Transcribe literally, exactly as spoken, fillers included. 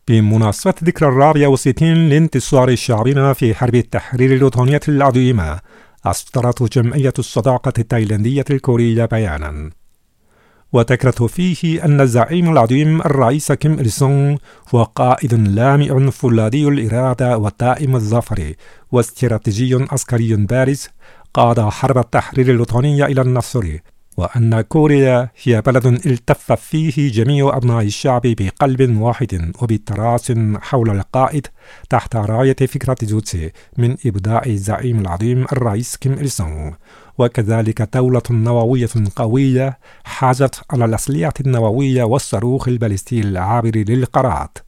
بمناسبة ذكرى الرابع والستين لانتصار شعبنا في حرب التحرير الوطنية العظيمة، أصدرت جمعية الصداقة التايلاندية الكورية بيانا، وذكرت فيه أن الزعيم العظيم الرئيس كيم إل سونغ هو قائد لامع فولاذي الإرادة ودائم الظفر واستراتيجي عسكري بارز قاد حرب التحرير الوطنية إلى النصر، وأن كوريا هي بلد التف فيه جميع أبناء الشعب بقلب واحد وبتراس حول القائد تحت راية فكرة جوتسي من إبداع الزعيم العظيم الرئيس كيم إل سونغ، وكذلك دولة نووية قوية حازت على الأسلحة النووية والصاروخ البالستي العابر للقارات.